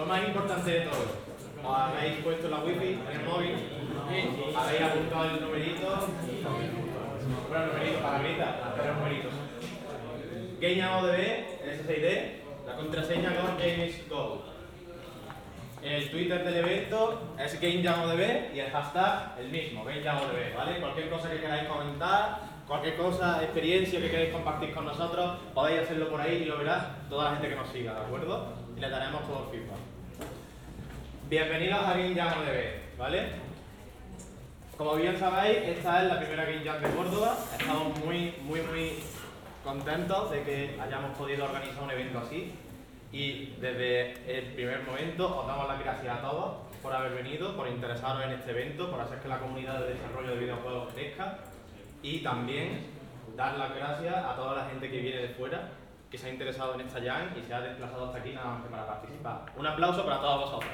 más importante de todo, os habéis puesto la wifi en el móvil, habéis apuntado el numerito, bueno, el numerito, palabrita, pero numeritos. GameJamODB, SSID, la contraseña GameJamODB. El Twitter del evento es GameJamODB y el hashtag el mismo, GameJamODB, ¿vale? Cualquier cosa que queráis comentar, cualquier cosa, experiencia que queráis compartir con nosotros, podéis hacerlo por ahí y lo verá toda la gente que nos siga, ¿de acuerdo? Y le daremos todo el feedback. Bienvenidos a GameJamODB, ¿vale? Como bien sabéis, esta es la primera Game Jam de Córdoba. Estamos muy contentos de que hayamos podido organizar un evento así. Y desde el primer momento os damos las gracias a todos por haber venido, por interesaros en este evento, por hacer que la comunidad de desarrollo de videojuegos crezca. Y también dar las gracias a toda la gente que viene de fuera, que se ha interesado en esta Jam y se ha desplazado hasta aquí nada más que para participar. Un aplauso para todos vosotros.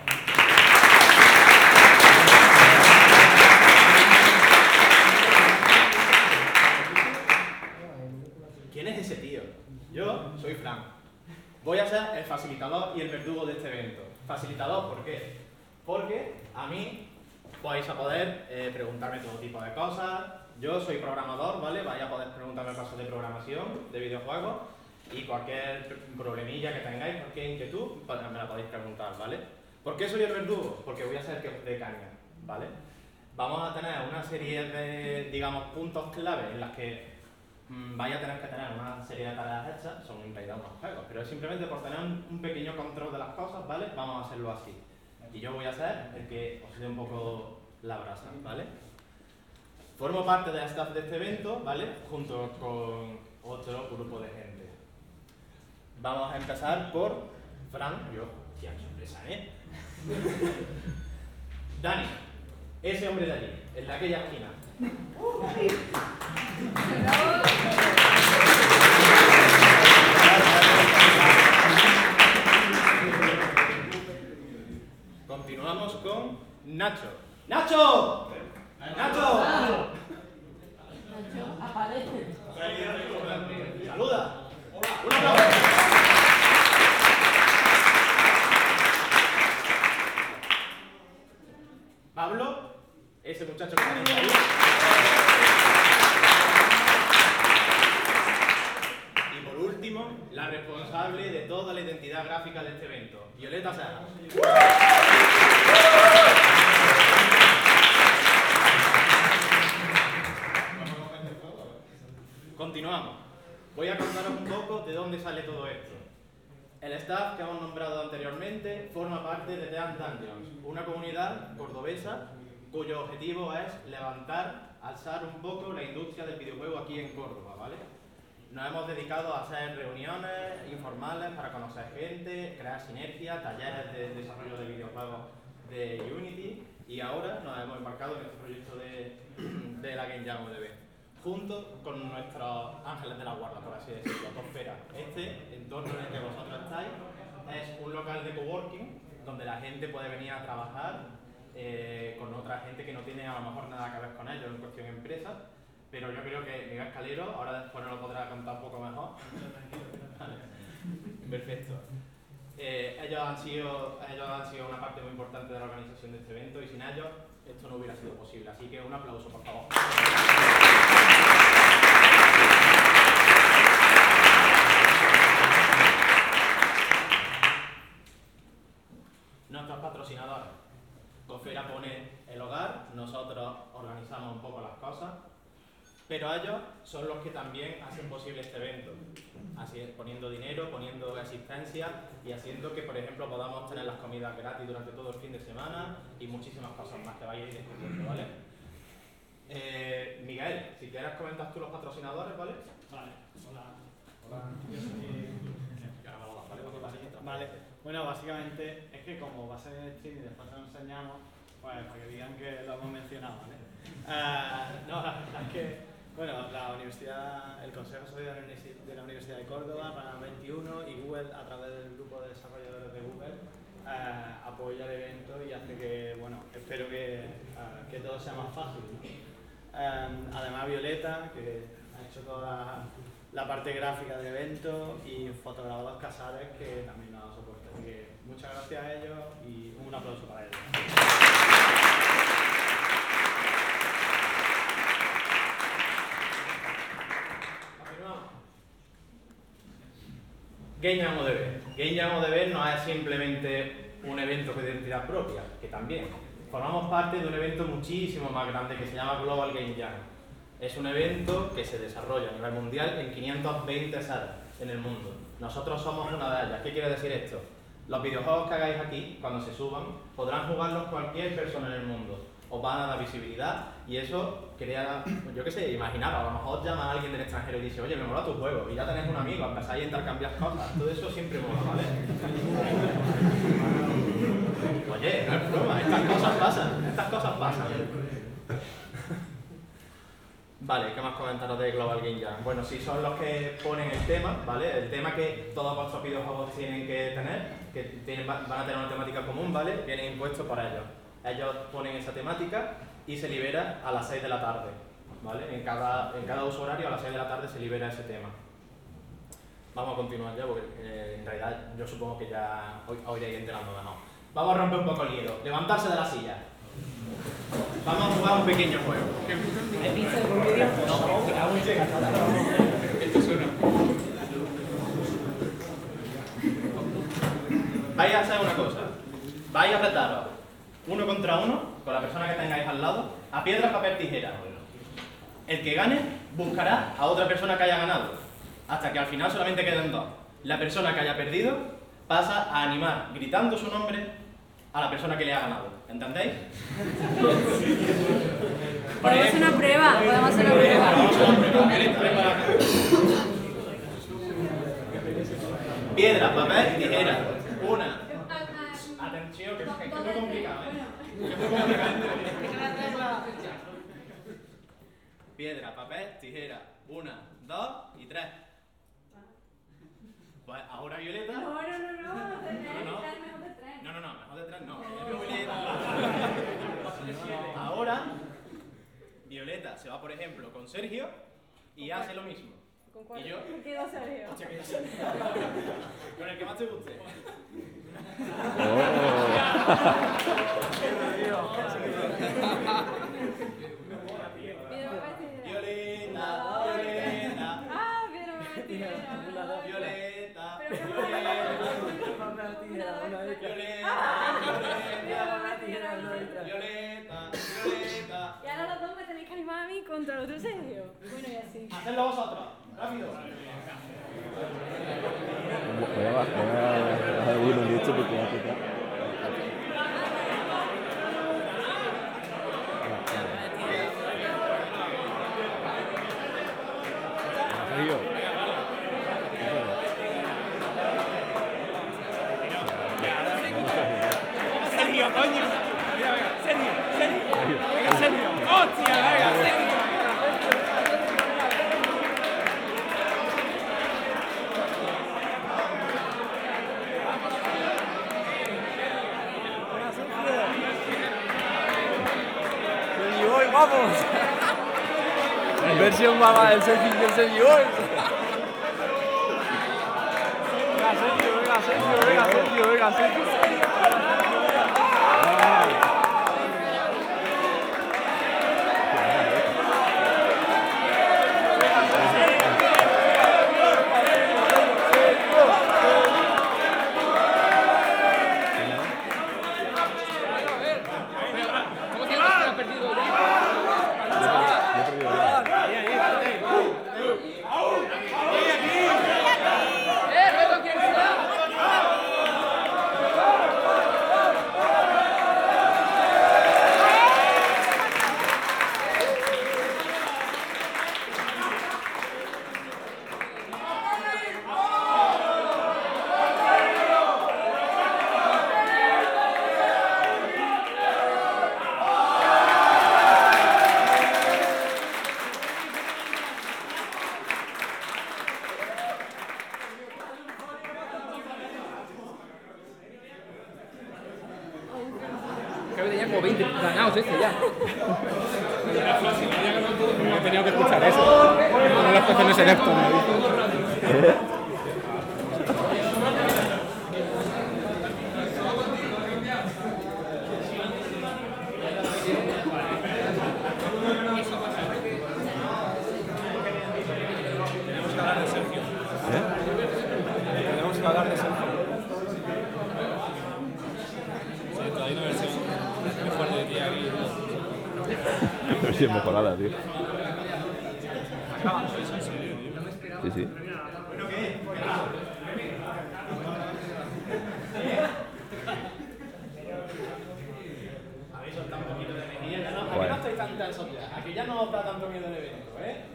¿Quién es ese tío? Yo soy Fran. Voy a ser el facilitador y el verdugo de este evento. Facilitador, ¿por qué? Porque a mí vais a poder preguntarme todo tipo de cosas. Yo soy programador, ¿vale? Vais a poder preguntarme cosas de programación, de videojuegos y cualquier problemilla que tengáis, cualquier inquietud, me la podéis preguntar, ¿vale? ¿Por qué soy el verdugo? Porque voy a ser el de caña, ¿vale? Vamos a tener una serie de, digamos, puntos clave en las que vais a tener que tener una serie de tareas hechas, son en realidad unos juegos, pero es simplemente por tener un pequeño control de las cosas, ¿vale? Vamos a hacerlo así. Y yo voy a ser el que os dé un poco la brasa, ¿vale? Formo parte del staff de este evento, ¿vale? Junto con otro grupo de gente. Vamos a empezar por Fran, yo, tía, qué sorpresa, ¿eh? Dani, ese hombre de allí, en aquella esquina. Continuamos con Nacho. ¡Nacho! ¡Nacho! Aparece. ¡Saluda! ¡Un aplauso! Pablo, ese muchacho que tenéis ahí. Y por último, la responsable de toda la identidad gráfica de este evento, Violeta Serra. Continuamos. Voy a contaros un poco de dónde sale todo esto. El staff que hemos nombrado anteriormente forma parte de Dead Dungeons, una comunidad cordobesa cuyo objetivo es levantar, alzar un poco la industria del videojuego aquí en Córdoba, ¿vale? Nos hemos dedicado a hacer reuniones informales para conocer gente, crear sinergia, talleres de desarrollo de videojuegos de Unity y ahora nos hemos embarcado en este proyecto de la GameJamODB, junto con nuestros ángeles de la guarda, por así decirlo, Tosfera. Este entorno en el que vosotros estáis es un local de coworking donde la gente puede venir a trabajar con otra gente que no tiene a lo mejor nada que ver con ellos en cuestión empresa, pero yo creo que Miguel Calero ahora después nos lo podrá contar un poco mejor. Perfecto. Ellos han sido una parte muy importante de la organización de este evento y sin ellos esto no hubiera sido posible, así que un aplauso, por favor. Nuestros patrocinadores. Tosfera pone el hogar, nosotros organizamos un poco las cosas, pero ellos son los que también hacen posible este evento, así es, poniendo dinero, poniendo asistencia y haciendo que, por ejemplo, podamos tener las comidas gratis durante todo el fin de semana y muchísimas cosas más que vais a ir descubriendo, ¿vale? Miguel, si quieres comentas tú los patrocinadores, ¿vale? Vale, hola. Vale, bueno, básicamente es que como va a ser stream y después se lo enseñamos, pues para que digan que lo hemos mencionado, ¿vale? No, la verdad es que, bueno, la universidad, el Consejo Social de la Universidad de Córdoba, Panamá 21 y Google, a través del grupo de desarrolladores de Google, apoya el evento y hace que, bueno, espero que todo sea más fácil, ¿no? Además Violeta, que ha hecho toda la parte gráfica del evento, y Fotografador Casares, que también nos ha dado soporte, así que Muchas gracias a ellos y un aplauso para ellos. Game Jam ODB. Game Jam ODB no es simplemente un evento con identidad propia, que también. Formamos parte de un evento muchísimo más grande que se llama Global Game Jam. Es un evento que se desarrolla a nivel mundial en 520 salas en el mundo. Nosotros somos una de ellas. ¿Qué quiere decir esto? Los videojuegos que hagáis aquí, cuando se suban, podrán jugarlos cualquier persona en el mundo. Os van a dar visibilidad y eso crea, yo qué sé, imaginar, a lo mejor llama a alguien del extranjero y dice, oye, me mola tu juego, y ya tenés un amigo, empezáis a intercambiar cosas, todo eso siempre mola, ¿vale? Oye, no es broma, estas cosas pasan. Vale, ¿qué más comentaros de Global Game Jam? Bueno, si son los que ponen el tema, ¿vale? El tema que todos vuestros videojuegos tienen que tener, van a tener una temática común, ¿vale? Viene impuesto por ellos. Ellos ponen esa temática y se libera a las 6 de la tarde, ¿vale? En cada uso horario a las 6 de la tarde se libera ese tema. Vamos a continuar ya porque en realidad yo supongo que ya hoy iréis enterando mejor. Vamos a romper un poco el hielo. Levantarse de la silla. Vamos a jugar un pequeño juego. Vais a hacer una cosa. Vais a retaros uno contra uno, con la persona que tengáis al lado, a piedra, papel, tijera. El que gane buscará a otra persona que haya ganado, hasta que al final solamente queden dos. La persona que haya perdido pasa a animar, gritando su nombre, a la persona que le ha ganado. ¿Entendéis? Podemos hacer una prueba, Piedra, papel, tijera. Una. Atención, que es muy complicado, Piedra, papel, tijera. 1, 2 y 3. Pues ahora Violeta. No. Mejor de 3 no. Ahora Violeta se va, por ejemplo, con Sergio y hace lo mismo. ¿Con cuál? ¿Y yo? Sergio. Hostia, que yo sé. Con el que más te guste. Violeta. Y ahora los dos me tenéis que animar a mí contra el otro Sergio. Bueno, y así. Hacedlo vosotros. Rápido. Voy a bajar uno de hecho porque va a tocar. Sergio, coño. Mira, venga, Sergio. Venga, Sergio. Hostia, venga, Sergio. ¡Vamos! Versión mamá del Sergio y el Sergio. Venga, Sergio. Creo que tenía como 20 ganados ya. Era fácil, no he tenido que escuchar eso. No las canciones en esto, las de Sergio. Sí, todavía hay una versión mejor de ti aquí. Versión mejorada, tío. Sí, sí. Habéis soltado un poquito de mejilla, ya no, aquí no estáis tan tensos ya, aquí ya no os da tanto miedo el evento, ¿eh?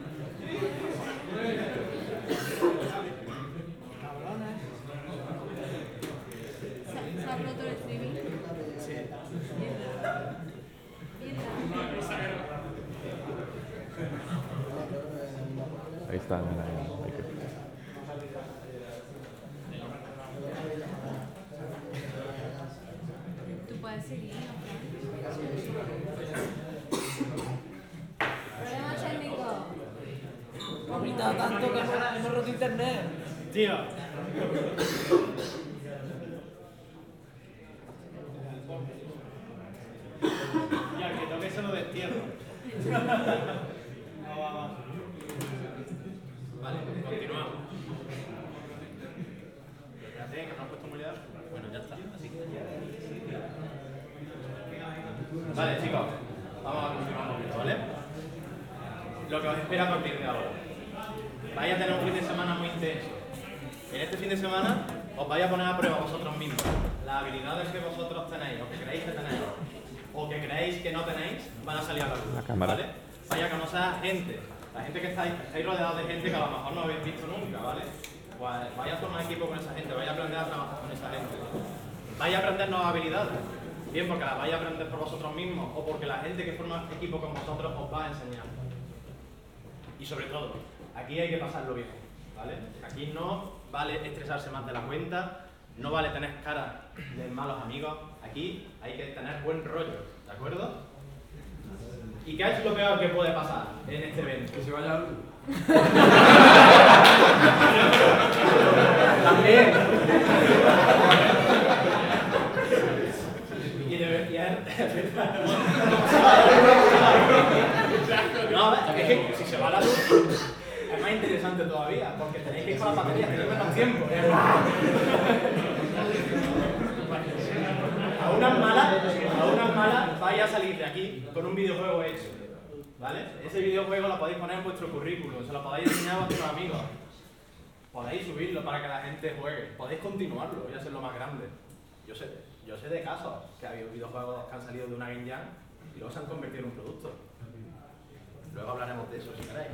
¿Se ha roto el streaming? Sí. Ahí está, mira, ahí que... Tú puedes seguir, ¿no? Problema técnico. Ha gritado tanto que hemos roto internet. Tío. Ya, que toque se lo destierro. No va más. Vale, continuamos. Espérate, que no has puesto muy largo. Bueno, ya está, así que... Vale, chicos, vamos a continuar un poquito, ¿vale? Lo que os espera a partir de ahora. Vais a tener un fin de semana muy intenso. En este fin de semana os vais a poner a prueba vosotros mismos. Las habilidades que vosotros tenéis, o que creéis que tenéis, o que creéis que no tenéis, van a salir a la luz. La cámara. ¿Vale? Vais a conocer a gente. La gente que estáis rodeados de gente que a lo mejor no habéis visto nunca, ¿vale? Pues vais a formar equipo con esa gente, vais a aprender a trabajar con esa gente. Vais a aprender nuevas habilidades. Bien porque las vais a aprender por vosotros mismos o porque la gente que forma equipo con vosotros os va a enseñar. Y sobre todo, aquí hay que pasarlo bien, ¿vale? Aquí no vale estresarse más de la cuenta, no vale tener cara de malos amigos, aquí hay que tener buen rollo, ¿de acuerdo? ¿Y qué es lo peor que puede pasar en este evento? Que se vaya a... También. No, es que si se va la luz es más interesante todavía, porque tenéis que ir con las baterías, tenéis menos tiempo. A unas malas vais a salir de aquí con un videojuego hecho, ¿vale? Ese videojuego lo podéis poner en vuestro currículum, se lo podéis enseñar a vuestros amigos, podéis subirlo para que la gente juegue, podéis continuarlo y hacerlo más grande. Yo sé de casos que ha habido videojuegos que han salido de una Game Jam y luego se han convertido en un producto. Luego hablaremos de eso si queréis.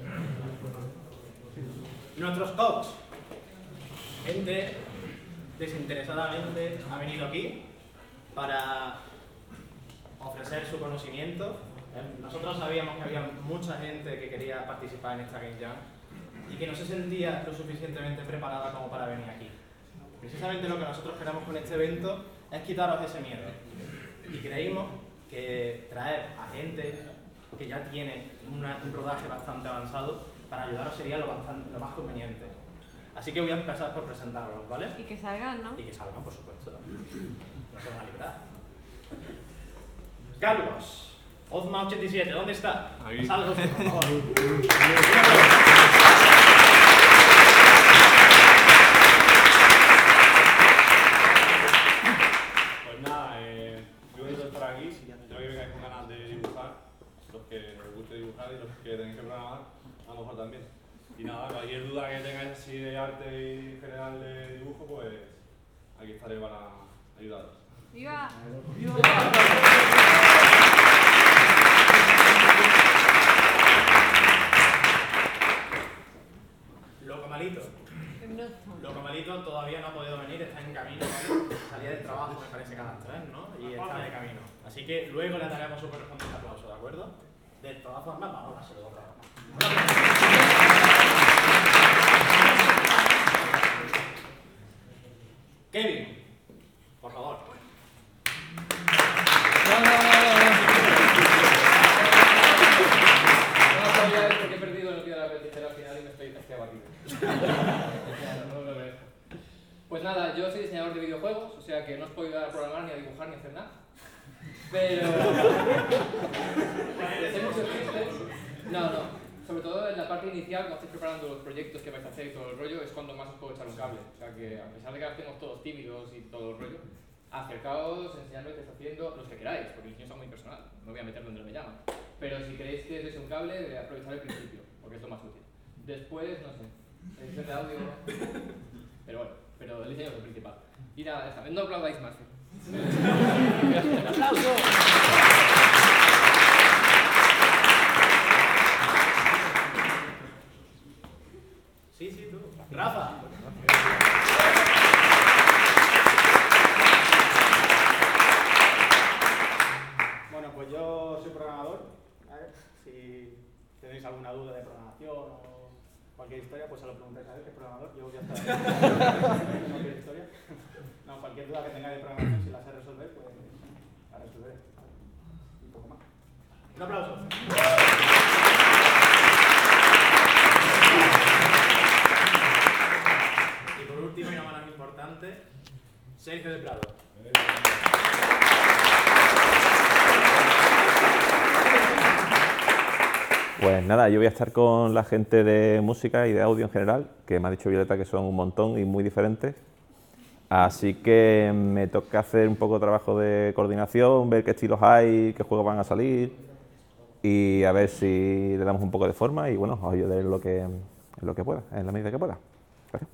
Nuestros coaches, gente desinteresadamente ha venido aquí para ofrecer su conocimiento. Nosotros sabíamos que había mucha gente que quería participar en esta Game Jam y que no se sentía lo suficientemente preparada como para venir aquí. Precisamente lo que nosotros queremos con este evento es quitaros ese miedo. Y creímos que traer a gente que ya tiene un rodaje bastante avanzado para ayudaros sería lo más conveniente. Así que voy a empezar por presentarlos, ¿vale? Y que salgan, ¿no? Y que salgan, por supuesto. No se van a librar. Carlos, Ozma87, ¿dónde está? Ahí. Salga, por favor. Pues nada, yo voy a estar aquí, espero que vengáis con ganas de dibujar, los que os guste dibujar y los que tenéis que programar, a lo mejor también. Y nada, cualquier duda que tengáis así de arte y general de dibujo, pues aquí estaré para ayudaros. ¡Viva! Loco Malito. Loco Malito todavía no ha podido venir, está en camino, ¿vale? Salía del trabajo, me parece que a las 3, ¿no? Y está de camino. Así que luego le daremos su correspondiente aplauso, ¿de acuerdo? De todas formas, vamos a dárselo otra vez. Kevin, por favor. No sabía esto que he perdido el día de la tercera final y me estoy abatido. No lo veo. Pues nada, yo soy diseñador de videojuegos, o sea que no os puedo ayudar a programar, ni a dibujar, ni a hacer nada. Pero... ¿Sé muchos chistes? No. Sobre todo en la parte inicial, cuando estéis preparando los proyectos que vais a hacer y todo el rollo, es cuando más os puedo echar un cable. O sea que, a pesar de que ahora estemos todos tímidos y todo el rollo, acercaos, enseñadme qué estáis haciendo, los que queráis, porque el diseño es muy personal, no voy a meter donde me llaman. Pero si queréis que os deis un cable, aprovechar el principio, porque es lo más útil. Después, no sé, edición de audio, pero bueno, pero el diseño es lo principal. Y nada, esta vez no aplaudáis más. ¡Aplauso! Sí, tú. Rafa. Bueno, pues yo soy programador. A ver, si tenéis alguna duda de programación o cualquier historia, pues se lo preguntáis a él, que es programador. Yo voy a estar cualquier historia. No, cualquier duda que tengáis de programación, si la sé resolver, pues la resolveré. Un poco más. Un aplauso. Y por último, y no menos importante, Sergio del Prado. Pues nada, yo voy a estar con la gente de música y de audio en general, que me ha dicho Violeta que son un montón y muy diferentes. Así que me toca hacer un poco de trabajo de coordinación, ver qué estilos hay, qué juegos van a salir y a ver si le damos un poco de forma y bueno, os ayudaré en lo que pueda, en la medida que pueda. Gracias.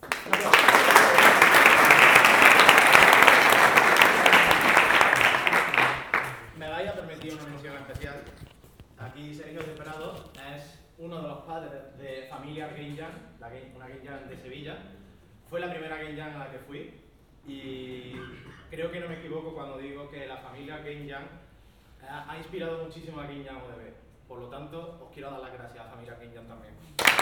Me vais a permitir una mención especial. Aquí Sergio del Prado es uno de los padres de Familia Game Jam, una Game Jam de Sevilla. Fue la primera Game Jam a la que fui y creo que no me equivoco cuando digo que la familia Game Jam ha inspirado muchísimo a Game Jam ODB. Por lo tanto, os quiero dar las gracias a la familia Game Jam también.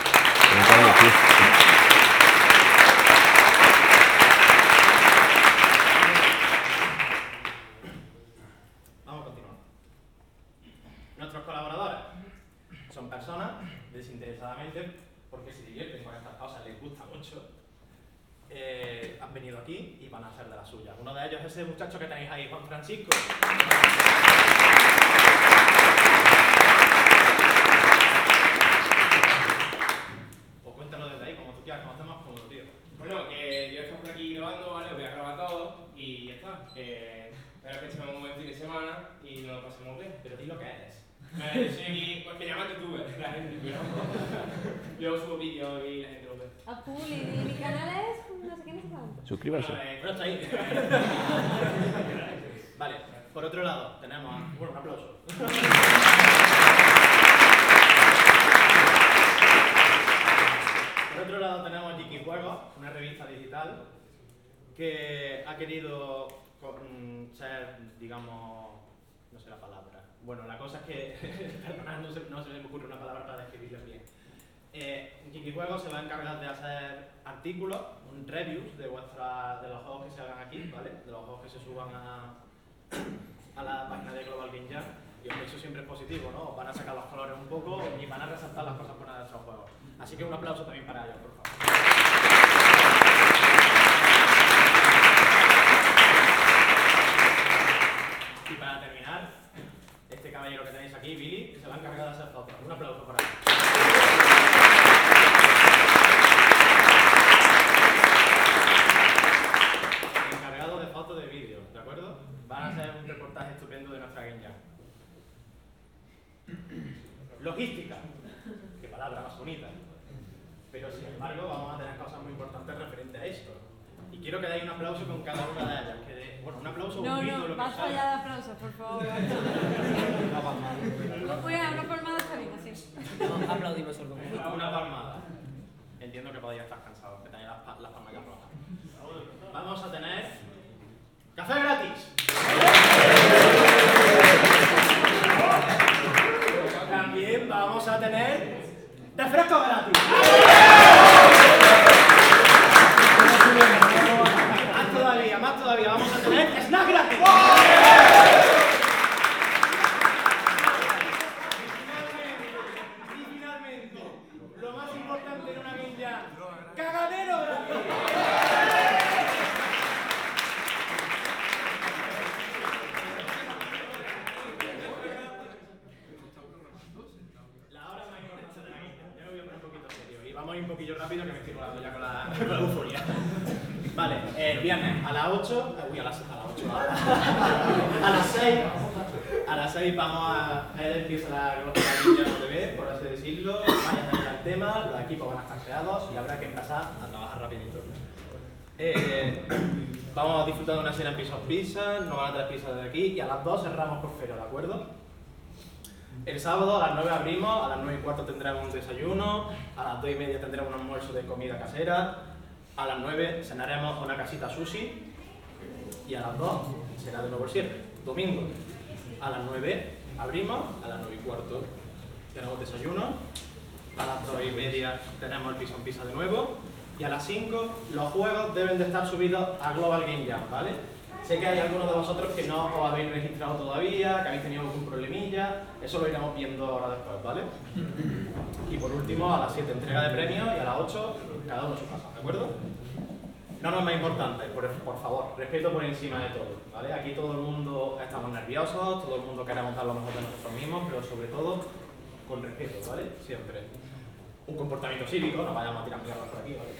Vamos a continuar. Nuestros colaboradores son personas desinteresadamente, porque se divierten con estas cosas, les gusta mucho. Han venido aquí y van a hacer de la suya. Uno de ellos es ese muchacho que tenéis ahí, Juan Francisco. Pues cuéntalo desde ahí, como tú quieras, como estés más cómodo, tío. Bueno, yo estoy por aquí grabando, ¿vale? Voy a grabar todo y ya está. Espero que echemos un buen fin de semana y nos lo pasemos bien. Pero di lo que eres. Yo soy aquí, pues me llaman youtuber, la gente, yo subo vídeos y la gente lo ve. A Puli, mi canal es no sé qué, no sé cuánto. Suscríbanse. Bueno, está ahí. Vale, por otro lado, tenemos... Bueno, un aplauso. Por otro lado tenemos Jiki Juegos, una revista digital que ha querido ser, digamos, no sé la palabra. Bueno, la cosa es que, perdonad, no se me ocurre una palabra para describirlo bien. Jiki Juegos se va a encargar de hacer artículos, reviews de los juegos que se hagan aquí, ¿vale? De los juegos que se suban a la página de Global Game Jam. Y eso siempre es positivo, ¿no? Van a sacar los colores un poco y van a resaltar las cosas buenas de nuestros juegos. Así que un aplauso también para ellos, por favor. Y para terminar, este caballero que tenéis aquí, Billy, se va a encargar de hacer fotos. Un aplauso para él. Encargado de fotos de vídeo, ¿de acuerdo? Van a hacer un reportaje estupendo de nuestra Game Jam. Logística. Qué palabra más bonita. Pero sin embargo vamos a tener cosas muy importantes referentes a esto. Y quiero que deis un aplauso con cada una de ellas. Bueno, un aplauso, un grito, lo que basta sea. ya de aplausos, por favor. Una palmada está bien, así. No, aplaudimos el documento. Una palmada. Entiendo que podéis estar cansados, que tenéis las palmas ya rojas. Vamos a tener... ¡café gratis! También vamos a tener... ¡refresco gratis! Más todavía, vamos a tener snack gratis. Y finalmente, lo más importante en una Game Jam, cagadero gratis. La hora más importante de poquillo rápido que me estoy colando ya con la euforia. Vale, el viernes a las 8, a las 6, a las 6 vamos a empieza la Guinjam TV, por así decirlo, vayan a ver el tema, los equipos van a estar creados y habrá que empezar a trabajar rapidito. Vamos a disfrutar de una cena en Pisos Pizza, nos van a traer pizzas de aquí y a las 2 cerramos por Fero, ¿de acuerdo? El sábado a las 9 abrimos, a las 9 y cuarto tendremos un desayuno, a las 2 y media tendremos un almuerzo de comida casera, a las 9 cenaremos una casita sushi y a las 2 será de nuevo el cierre. Domingo a las 9 abrimos, a las 9 y cuarto tenemos desayuno, a las 2 y media tenemos el piso en pizza de nuevo y a las 5 los juegos deben de estar subidos a Global Game Jam, ¿vale? Sé que hay algunos de vosotros que no os habéis registrado todavía, que habéis tenido algún problemilla, eso lo iremos viendo ahora después, ¿vale? Y por último, a las 7 entrega de premios y a las 8 cada uno a su casa, ¿de acuerdo? No es más importante, por favor, respeto por encima de todo, ¿vale? Aquí todo el mundo estamos nerviosos, todo el mundo queremos dar lo mejor de nosotros mismos, pero sobre todo con respeto, ¿vale? Siempre. Un comportamiento cívico, no vayamos a tirar mierdas por aquí, ¿vale?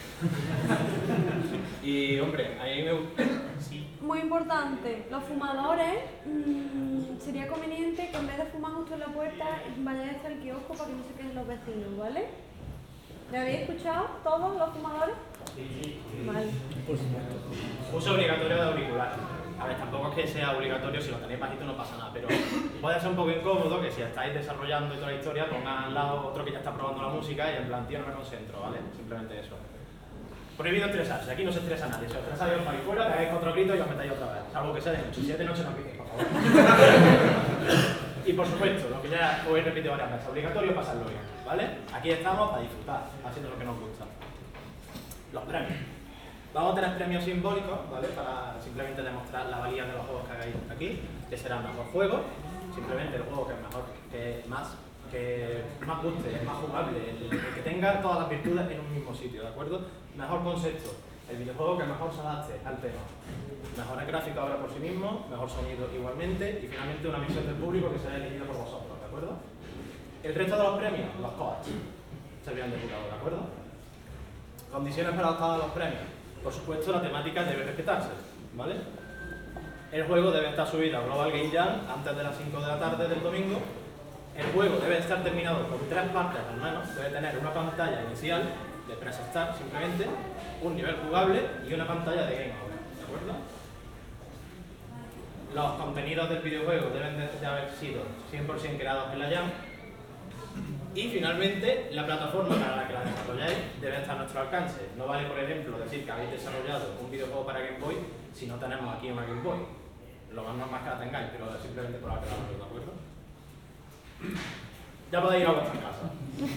Y, hombre, a mí me gusta... Sí. Muy importante, los fumadores, sería conveniente que en vez de fumar justo en la puerta, vayáis hasta el kiosco para que no se queden los vecinos, ¿vale? ¿Me habéis escuchado todos los fumadores? Sí. Vale. Uso obligatorio de auriculares. A ver, tampoco es que sea obligatorio, si lo tenéis bajito no pasa nada, pero puede ser un poco incómodo que si estáis desarrollando y toda la historia, pongan al lado otro que ya está probando la música y en plan, tío, no me concentro, ¿vale? Simplemente eso. Prohibido estresarse, aquí no se estresa nadie. Si os estresáis, os vais fuera, pegáis otro grito y os metáis otra vez. Salvo que sea de noche. Si es de noche, no piquéis, por favor. Y por supuesto, lo que ya os he repetido varias veces, obligatorio pasarlo bien, ¿vale? Aquí estamos para disfrutar, haciendo lo que nos gusta. Los premios. Vamos a tener premios simbólicos, ¿vale? Para simplemente demostrar la valía de los juegos que hagáis aquí, que será el mejor juego, simplemente el juego que es mejor, que más guste, el más jugable, el que tenga todas las virtudes en un mismo sitio, ¿de acuerdo? Mejor concepto, el videojuego que mejor se adapte al tema. Mejores gráficos ahora por sí mismo, mejor sonido igualmente y finalmente una misión del público que será elegida por vosotros, ¿de acuerdo? El resto de los premios, los coach, servirán de jurado, ¿de acuerdo? Condiciones para optar a los premios. Por supuesto, la temática debe respetarse, ¿vale? El juego debe estar subido a Global Game Jam antes de las 5 de la tarde del domingo. El juego debe estar terminado con 3 partes al menos. Debe tener una pantalla inicial de Press Start simplemente, un nivel jugable y una pantalla de Game Over, ¿de acuerdo? Los contenidos del videojuego deben de haber sido 100% creados en la Jam. Y finalmente, la plataforma para la que la desarrolláis debe estar a nuestro alcance. No vale, por ejemplo, decir que habéis desarrollado un videojuego para Game Boy si no tenemos aquí una Game Boy. Lo más normal es que la tengáis, pero simplemente por aclararlo, ¿de acuerdo? Ya podéis ir a vuestras casas.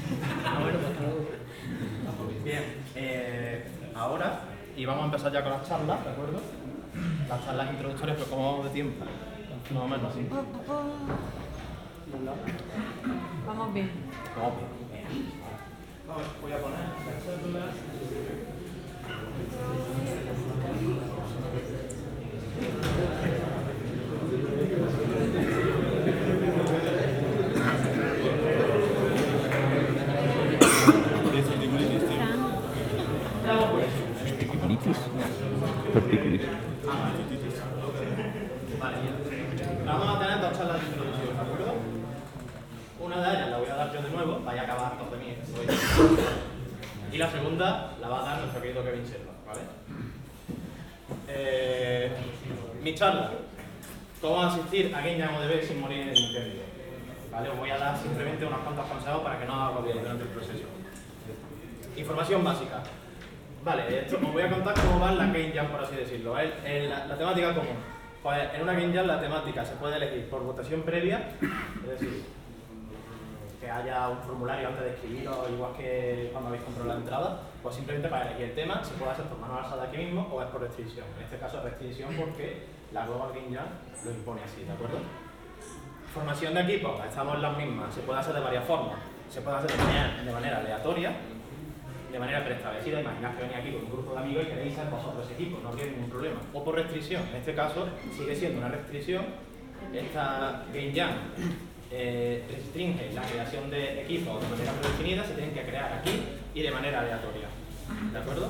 Bien, ahora, y vamos a empezar ya con las charlas, ¿de acuerdo? Las charlas introductorias, pero como vamos de tiempo, más o menos así. Vamos bien. Vamos bien. Voy a poner las células. Vale, vamos a tener 2 charlas de introducción, ¿de acuerdo? Una de ellas la voy a dar yo de nuevo, vaya a acabar todo de mí. Y la segunda la va a dar nuestro querido Kevin Sherlock, ¿vale? Mi charla. ¿Cómo asistir a Game Jam ODB sin morir en el incendio? ¿Vale? Os voy a dar simplemente unos cuantos consejos para que no os agobiéis durante el proceso. Información básica. Vale, esto os voy a contar cómo va la Game Jam, por así decirlo. La temática común. Pues en una Game Jam la temática se puede elegir por votación previa, es decir, que haya un formulario antes de escribirlo, igual que cuando habéis comprado la entrada, pues simplemente para elegir el tema se puede hacer por mano alzada aquí mismo o es por restricción. En este caso es restricción porque la Global Game Jam lo impone así, ¿de acuerdo? Formación de equipos, estamos en las mismas, se puede hacer de varias formas. Se puede hacer de manera aleatoria, de manera preestablecida. Imaginad que venís aquí con un grupo de amigos y queréis ser vosotros equipos, no habría ningún problema. O por restricción, en este caso sigue siendo una restricción. Esta Game Jam restringe la creación de equipos de manera predefinida, se tienen que crear aquí y de manera aleatoria. ¿De acuerdo?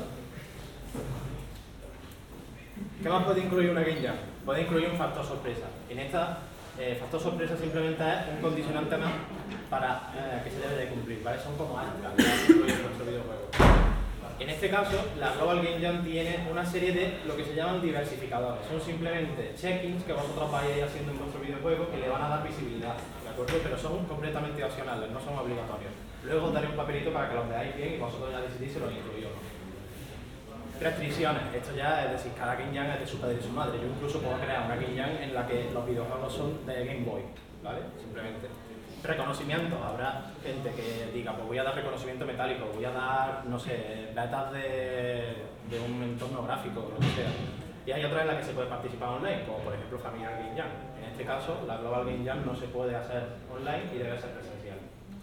¿Qué más puede incluir una Game Jam? Puede incluir un factor sorpresa. En esta, factor sorpresa simplemente es un condicionante más para que se debe de cumplir, ¿vale? Son como extras que incluye vuestro videojuego. En este caso, la Global Game Jam tiene una serie de lo que se llaman diversificadores. Son simplemente check-ins que vosotros vais a ir haciendo en vuestro videojuego que le van a dar visibilidad, ¿de acuerdo? Pero son completamente opcionales, no son obligatorios. Luego os daré un papelito para que los veáis bien y vosotros ya decidís si los incluyo o no. Restricciones. Esto ya es decir, cada Game Jam es de su padre y su madre. Yo incluso puedo crear una Game Jam en la que los videojuegos son de Game Boy, ¿vale? Simplemente. Reconocimiento. Habrá gente que diga, pues voy a dar reconocimiento metálico, voy a dar, no sé, betas de un entorno gráfico, lo que sea. Y hay otras en las que se puede participar online, como por ejemplo Familiar Game Jam. En este caso, la Global Game Jam no se puede hacer online y debe ser presencial.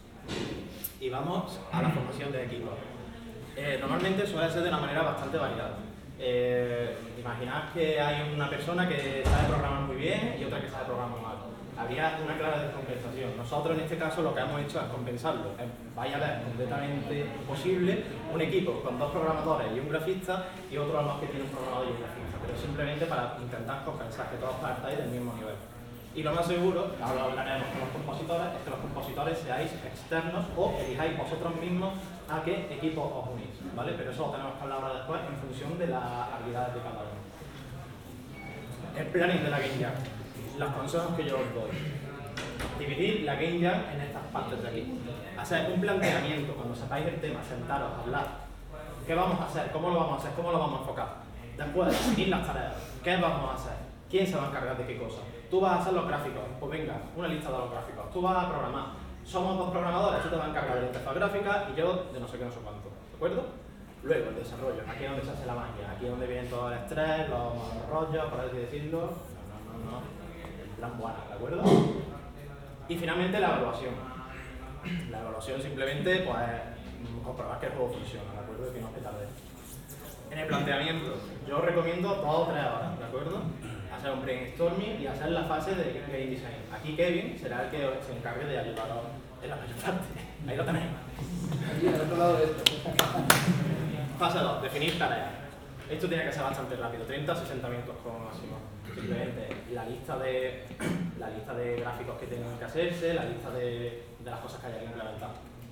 Y vamos a la formación de equipos. Normalmente suele ser de una manera bastante variada. Imaginad que hay una persona que sabe programar muy bien y otra que sabe programar mal. Habría una clara descompensación. Nosotros en este caso lo que hemos hecho es compensarlo. Vaya a ver completamente posible un equipo con 2 programadores y un grafista y otro más que tiene un programador y un grafista, pero simplemente para intentar compensar que todos partáis del mismo nivel. Y lo más seguro, ahora hablaremos con los compositores, es que los compositores seáis externos o elijáis vosotros mismos a qué equipo os unís, ¿vale? Pero eso lo tenemos que hablar ahora después en función de las habilidades de cada uno. El planning de la Game Jam. Los consejos que yo os doy. Dividir la Game Jam en estas partes de aquí. Hacer un planteamiento, cuando sepáis el tema, sentaros, hablar. ¿Qué vamos a hacer? ¿Cómo lo vamos a hacer? ¿Cómo lo vamos a enfocar? Después, definir las tareas. ¿Qué vamos a hacer? ¿Quién se va a encargar de qué cosa? Tú vas a hacer los gráficos, pues venga, una lista de los gráficos. Tú vas a programar. Somos 2 programadores, tú te vas a encargar de la interfaz gráfica y yo de no sé qué, no sé cuánto. ¿De acuerdo? Luego, el desarrollo. Aquí es donde se hace la magia. Aquí es donde vienen todo el estrés, los rollos, por así decirlo. No. En plan buena, ¿de acuerdo? Y finalmente la evaluación. La evaluación simplemente, pues, comprobar que el juego funciona, ¿de acuerdo? Que no se tarde. En el planteamiento, yo os recomiendo 2 o 3 horas, ¿de acuerdo? Hacer un brainstorming y hacer la fase de game design. Aquí Kevin será el que se encargue de ayudaros en la mayor parte. Ahí lo tenéis. Aquí, al otro lado de esto. Fase 2, definir tareas. Esto tiene que ser bastante rápido, 30-60 minutos como máximo. Simplemente la lista de gráficos que tienen que hacerse, la lista de las cosas que hay que implementar.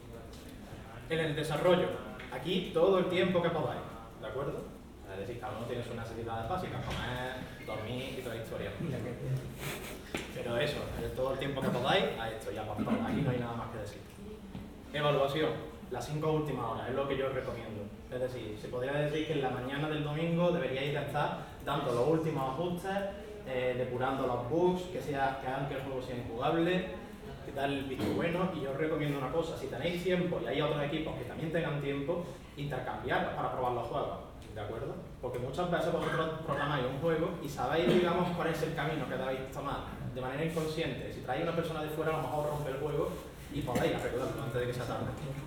En el desarrollo, aquí todo el tiempo que podáis, ¿de acuerdo? Es decir, cada uno tiene sus necesidades básicas, comer, dormir y toda la historia. Pero eso, todo el tiempo que podáis, a esto ya por todo. Aquí no hay nada más que decir. Evaluación, las 5 últimas horas, es lo que yo os recomiendo. Es decir, se podría decir que en la mañana del domingo deberíais de estar dando los últimos ajustes, depurando los bugs, que hagan que el juego sea injugable, que dar el visto bueno. Y yo os recomiendo una cosa, si tenéis tiempo y hay otros equipos que también tengan tiempo, intercambiar para probar los juegos. ¿De acuerdo? Porque muchas veces vosotros programáis un juego y sabéis, digamos, cuál es el camino que debéis tomar de manera inconsciente. Si traéis una persona de fuera, a lo mejor rompe el juego y podéis arreglarlo antes de que se tarde.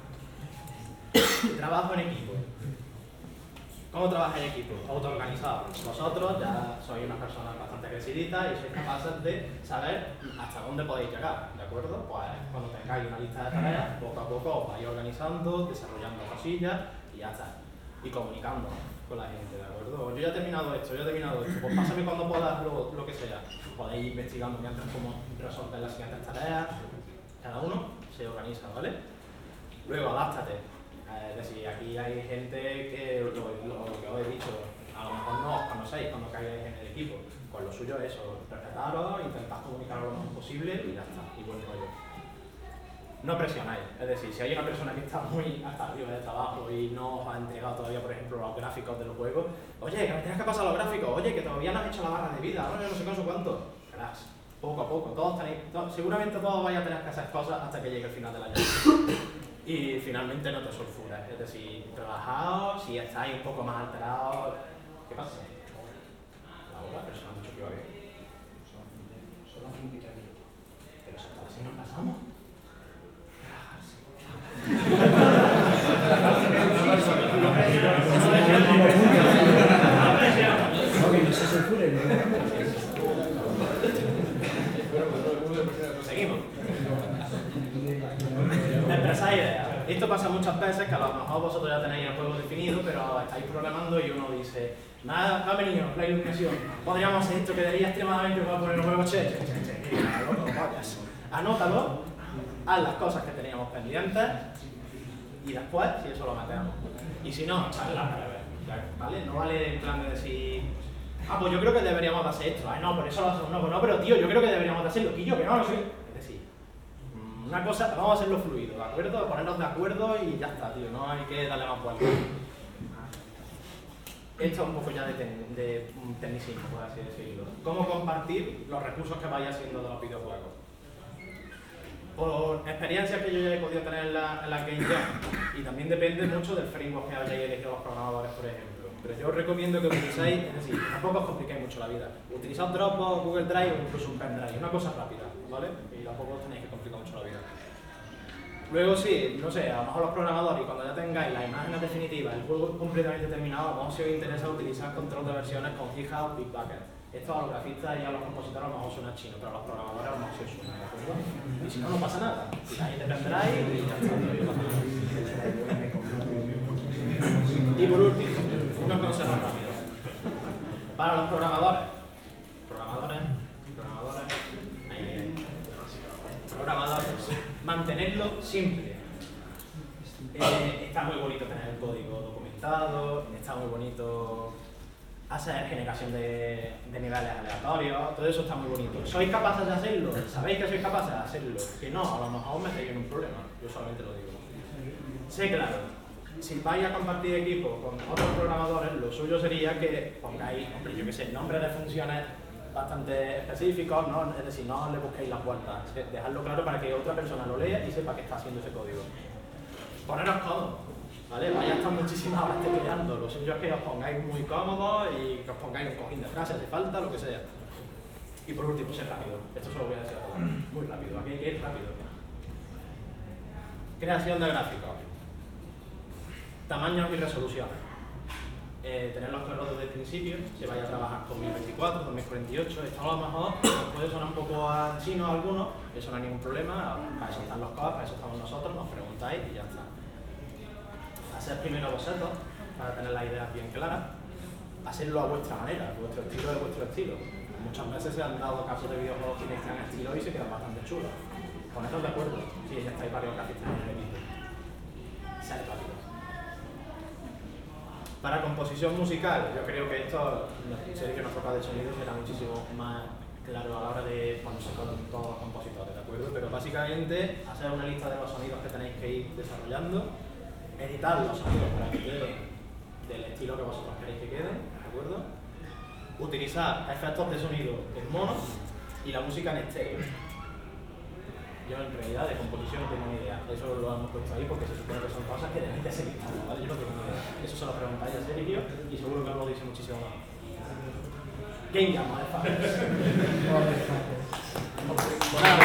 Trabajo en equipo. ¿Cómo trabajáis en equipo? Autoorganizado. Vosotros ya sois unas personas bastante creciditas y sois capaces de saber hasta dónde podéis llegar, ¿de acuerdo? Pues cuando tengáis una lista de tareas, poco a poco os vais organizando, desarrollando cosillas y ya está. Y comunicando con la gente, ¿de acuerdo? Yo ya he terminado esto, pues pásame cuando puedas lo que sea. Podéis ir investigando mientras cómo resolver las siguientes tareas. Cada uno se organiza, ¿vale? Luego, adáptate. Es decir, aquí hay gente que, lo que os he dicho, a lo mejor no os conocéis cuando caigáis en el equipo. Pues lo suyo es eso, respetaros, intentad comunicaros lo más posible y ya está, y buen rollo. No presionáis, es decir, si hay una persona que está muy hasta arriba de trabajo y no os ha entregado todavía, por ejemplo, los gráficos del juego, oye, que me tienes que pasar los gráficos, oye, que todavía no has hecho la barra de vida, oye, no sé cuánto. Relax, poco a poco, seguramente todos vais a tener que hacer cosas hasta que llegue el final del año. Y finalmente no te sulfuras, es decir, trabajaos, si estáis un poco más alterados. ¿Qué pasa? La persona ha dicho que va bien. Son las 5 y 3. Pero si nos pasamos. Seguimos. Expresar ideas. esto pasa muchas veces, que a lo mejor vosotros ya tenéis el juego definido, pero estáis programando y uno dice, nada, ha venido la iluminación, podríamos hacer esto, quedaría extremadamente para poner un juego anótalo, haz las cosas que teníamos pendientes y después, si eso lo metemos. Y si no, charla, ¿vale? No vale en plan de decir, pues yo creo que deberíamos de hacer esto, no, por eso lo hacemos, no, pues no, pero tío, yo creo que deberíamos de hacerlo, y yo que no lo sé. Es decir, una cosa, vamos a hacerlo fluido, ¿de acuerdo? Ponernos de acuerdo y ya está, tío, no hay que darle más vueltas. Esto es un poco ya de tecnicismo, por así decirlo. Cómo compartir los recursos que vaya haciendo de los videojuegos. Por experiencias que yo ya he podido tener en la Game Jam, y también depende mucho del framework que hayáis elegido los programadores, por ejemplo. Pero yo os recomiendo que utilicéis, es decir, tampoco os compliquéis mucho la vida. Utilizad Dropbox, Google Drive o incluso un pendrive, una cosa rápida, ¿vale? Y tampoco os tenéis que complicar mucho la vida. Luego sí, no sé, a lo mejor los programadores, y cuando ya tengáis las imágenes definitivas, el juego completamente terminado, a lo mejor si os interesa utilizar control de versiones con GitHub, Bitbucket. Esto a los grafistas y a los compositores a lo mejor suena chino, pero a los programadores a lo mejor sí suena, ¿de acuerdo? Y si no, no pasa nada. Y ahí te pendrive y ya está. Y por último, unos consejos rápidos. Para los programadores, mantenerlo simple. Está muy bonito tener el código documentado, está muy bonito hacer generación de niveles aleatorios, todo eso está muy bonito. ¿Sois capaces de hacerlo? ¿Sabéis que sois capaces de hacerlo? Que no, a lo mejor os metéis en un problema, yo solamente lo digo. Sé claro, si vais a compartir equipo con otros programadores, lo suyo sería que pongáis, hombre, yo qué sé, nombres de funciones bastante específicos, ¿no? Es decir, no le busquéis las vueltas, dejadlo claro para que otra persona lo lea y sepa que está haciendo ese código. Poneros cómodos, ¿vale? Vais a estar muchísimas horas tecleando, lo suyo es que os pongáis muy cómodos y que os pongáis un cojín de frases, si falta, lo que sea. Y por último, ser rápido, esto se lo voy a decir a todos, muy rápido, aquí hay que ir rápido. Creación de gráficos. Tamaños y resolución. Tener los claros desde el principio, si vais a trabajar con 1024, 2048, esto a lo mejor puede sonar un poco a chino a algunos, eso no hay ningún problema, para eso están los codes, para eso estamos nosotros, nos preguntáis y ya está. Hacer primero bocetos, para tener las ideas bien claras, hacerlo a vuestra manera, vuestro estilo es vuestro estilo. Muchas veces se han dado casos de videojuegos que mezclan estilo y se quedan bastante chulos. Poneros de acuerdo, si ya estáis varios grafistas en el equipo. Sed rápido. Para composición musical, yo creo que esto, Sergio, nuestro padre de sonido, será muchísimo más claro a la hora de ponerse con todos los compositores, ¿de acuerdo? Pero básicamente, hacer una lista de los sonidos que tenéis que ir desarrollando, editar los sonidos para que queden del estilo que vosotros queréis que queden, ¿de acuerdo? Utilizar efectos de sonido en mono y la música en estéreo. Yo en realidad de composición no tengo ni idea, eso lo hemos puesto ahí porque se supone que son cosas que debéis de ser listadas, ¿vale? Yo no tengo ni idea, eso se lo preguntáis a Sergio y seguro que os lo dice muchísimo más. ¿Quién llama? Bueno,